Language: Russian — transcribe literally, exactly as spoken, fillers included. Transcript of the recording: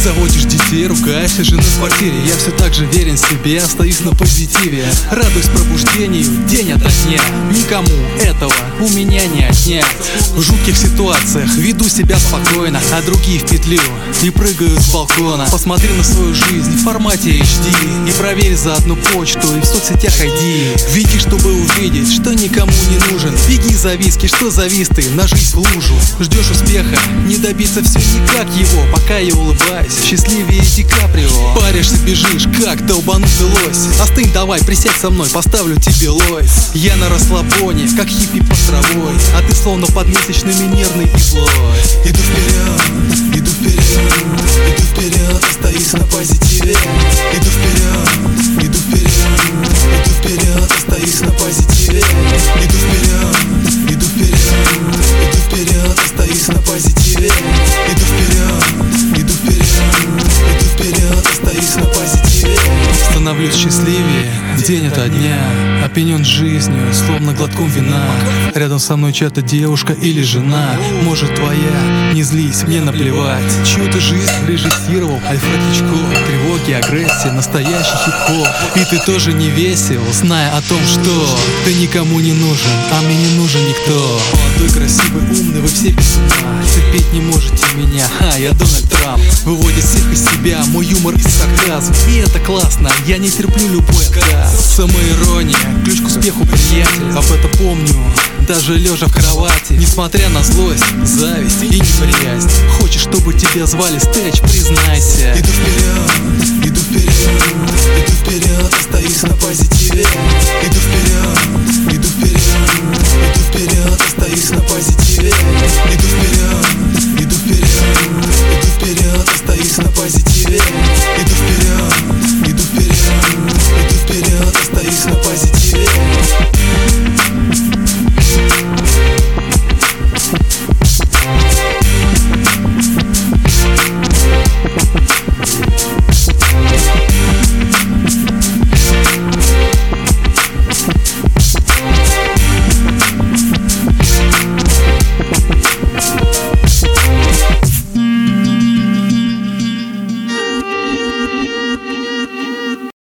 заводишь детей, ругаешься женой в квартире. Я все так же верен себе, остаюсь на позитиве. Радуюсь пробуждению день ото дня. Никому этого у меня не отнять. В жутких ситуациях веду себя спокойно, а другие в петлю и прыгают с балкона. Посмотри на свою жизнь в формате эйч ди и проверь заодно почту и в соцсетях ай ди. Веди, чтобы увидеть, что никому не нужен. Беги за виски, что завис ты на жизнь в лужу. Ждешь успеха, не добиться все никак его. Пока я улыбаюсь, счастливее Ди Каприо. Паришься, бежишь, как долбанутый лось. Остынь, давай, присядь со мной, поставлю тебе лойс. Я на расслабоне, как хиппи под травой, а ты словно подмесячными нервный и злой. Иду вперед, иду вперед, иду вперед, остаюсь на позитиве. Иду вперед, иду вперед, иду вперед, остаюсь на позитиве. Иду вперед, иду вперед, иду вперед, остаюсь на позитиве. Иду вперед, иду вперед, иду вперед, остаюсь на позитиве. Становлюсь счастливее день ото дня, опьянен жизнью, словно глотком вина. Рядом со мной чья-то девушка или жена, может твоя, не злись, мне наплевать. Чью-то жизнь режиссировал Альфред Хичкок. Тревоги, агрессия, настоящий хип-хоп. И ты тоже не весел, зная о том, что ты никому не нужен, а мне не нужен никто. Молодой, красивый, умный, вы все без ума. Терпеть не можете меня, ха, я Дональд Трамп. Выводит всех из себя, мой юмор и сарказм. И это классно, я не терплю любой отказ. Самоирония, ключ к успеху, приятель. Об этом помню, даже лежа в кровати. Несмотря на злость, зависть и неприязнь. Хочешь, чтобы тебя звали Стэч, признайся. Иду вперед, иду вперед, иду вперед, остаюсь на позитиве. Иду вперед, иду вперед, иду вперед, остаюсь на позитиве. Иду вперед, иду вперед,